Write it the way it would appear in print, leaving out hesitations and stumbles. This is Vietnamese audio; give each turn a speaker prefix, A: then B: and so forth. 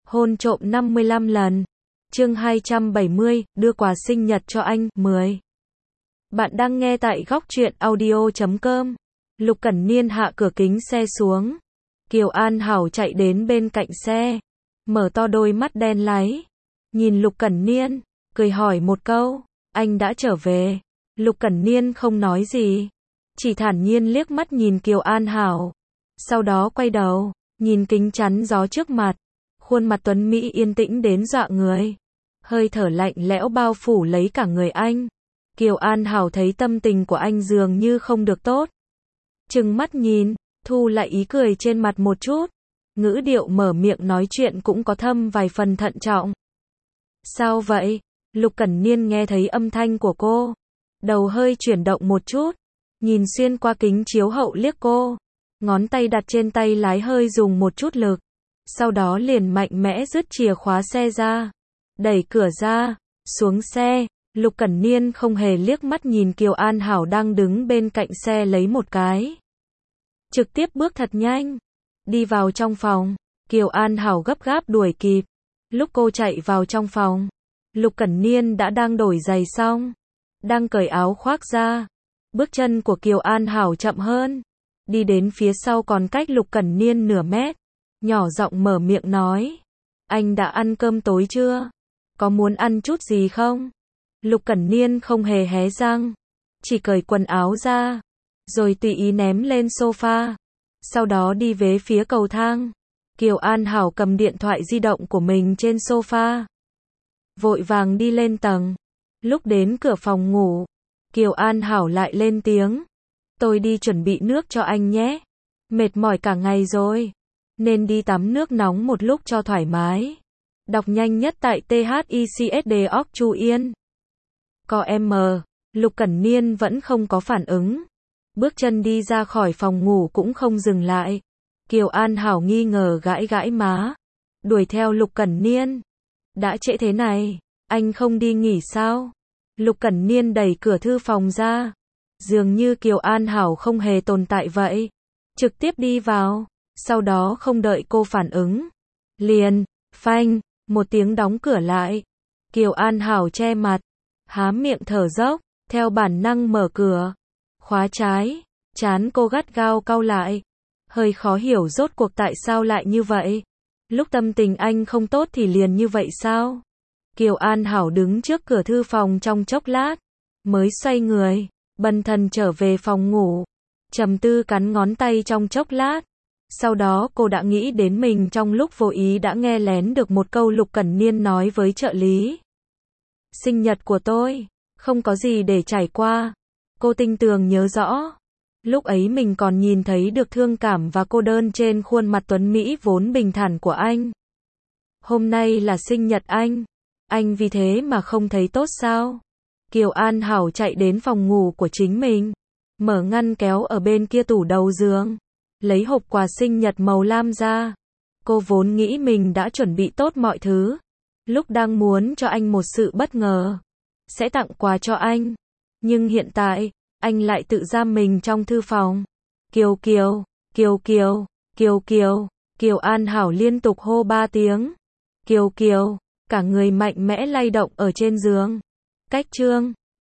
A: Hôn trộm 55 lần. Chương 270, đưa quà sinh nhật cho anh, 10. Bạn đang nghe tại góc truyện audio.com. Lục Cẩn Niên hạ cửa kính xe xuống. Kiều An Hảo chạy đến bên cạnh xe, mở to đôi mắt đen láy, nhìn Lục Cẩn Niên, cười hỏi một câu, anh đã trở về. Lục Cẩn Niên không nói gì, chỉ thản nhiên liếc mắt nhìn Kiều An Hảo, sau đó quay đầu, nhìn kính chắn gió trước mặt, khuôn mặt tuấn mỹ yên tĩnh đến dọa người, hơi thở lạnh lẽo bao phủ lấy cả người anh. Kiều An Hảo thấy tâm tình của anh dường như không được tốt, trừng mắt nhìn, thu lại ý cười trên mặt một chút, ngữ điệu mở miệng nói chuyện cũng có thâm vài phần thận trọng. Sao vậy? Lục Cẩn Niên nghe thấy âm thanh của cô, đầu hơi chuyển động một chút, nhìn xuyên qua kính chiếu hậu liếc cô, ngón tay đặt trên tay lái hơi dùng một chút lực, sau đó liền mạnh mẽ dứt chìa khóa xe ra, đẩy cửa ra, xuống xe. Lục Cẩn Niên không hề liếc mắt nhìn Kiều An Hảo đang đứng bên cạnh xe lấy một cái, trực tiếp bước thật nhanh, đi vào trong phòng. Kiều An Hảo gấp gáp đuổi kịp. Lúc cô chạy vào trong phòng, Lục Cẩn Niên đã đang đổi giày xong, đang cởi áo khoác ra. Bước chân của Kiều An Hảo chậm hơn, đi đến phía sau còn cách Lục Cẩn Niên nửa mét, nhỏ giọng mở miệng nói, anh đã ăn cơm tối chưa? Có muốn ăn chút gì không? Lục Cẩn Niên không hề hé răng, chỉ cởi quần áo ra, rồi tùy ý ném lên sofa, sau đó đi về phía cầu thang. Kiều An Hảo cầm điện thoại di động của mình trên sofa, vội vàng đi lên tầng. Lúc đến cửa phòng ngủ, Kiều An Hảo lại lên tiếng, tôi đi chuẩn bị nước cho anh nhé, mệt mỏi cả ngày rồi, nên đi tắm nước nóng một lúc cho thoải mái. Đọc nhanh nhất tại THICSD.org Chu Yên. Có M. Lục Cẩn Niên vẫn không có phản ứng, bước chân đi ra khỏi phòng ngủ cũng không dừng lại. Kiều An Hảo nghi ngờ gãi gãi má, đuổi theo Lục Cẩn Niên. Đã trễ thế này, anh không đi nghỉ sao? Lục Cẩn Niên đẩy cửa thư phòng ra, dường như Kiều An Hảo không hề tồn tại vậy, trực tiếp đi vào, sau đó không đợi cô phản ứng, liền, phanh, một tiếng đóng cửa lại. Kiều An Hảo che mặt, há miệng thở dốc, theo bản năng mở cửa, khóa trái, trán cô gắt gao cau lại, hơi khó hiểu rốt cuộc tại sao lại như vậy. Lúc tâm tình anh không tốt thì liền như vậy sao? Kiều An Hảo đứng trước cửa thư phòng trong chốc lát, mới xoay người, bần thần trở về phòng ngủ, trầm tư cắn ngón tay trong chốc lát. Sau đó cô đã nghĩ đến mình trong lúc vô ý đã nghe lén được một câu Lục Cẩn Niên nói với trợ lý. Sinh nhật của tôi, không có gì để trải qua. Cô tinh tường nhớ rõ, lúc ấy mình còn nhìn thấy được thương cảm và cô đơn trên khuôn mặt tuấn Mỹ vốn bình thản của anh. Hôm nay là sinh nhật anh vì thế mà không thấy tốt sao? Kiều An Hảo chạy đến phòng ngủ của chính mình, mở ngăn kéo ở bên kia tủ đầu giường, lấy hộp quà sinh nhật màu lam ra. Cô vốn nghĩ mình đã chuẩn bị tốt mọi thứ, lúc đang muốn cho anh một sự bất ngờ, sẽ tặng quà cho anh. Nhưng hiện tại, anh lại tự giam mình trong thư phòng. Kiều Kiều, Kiều Kiều, Kiều Kiều, Kiều An Hảo liên tục hô 3 tiếng. Kiều Kiều, cả người mạnh mẽ lay động ở trên giường. Cách chương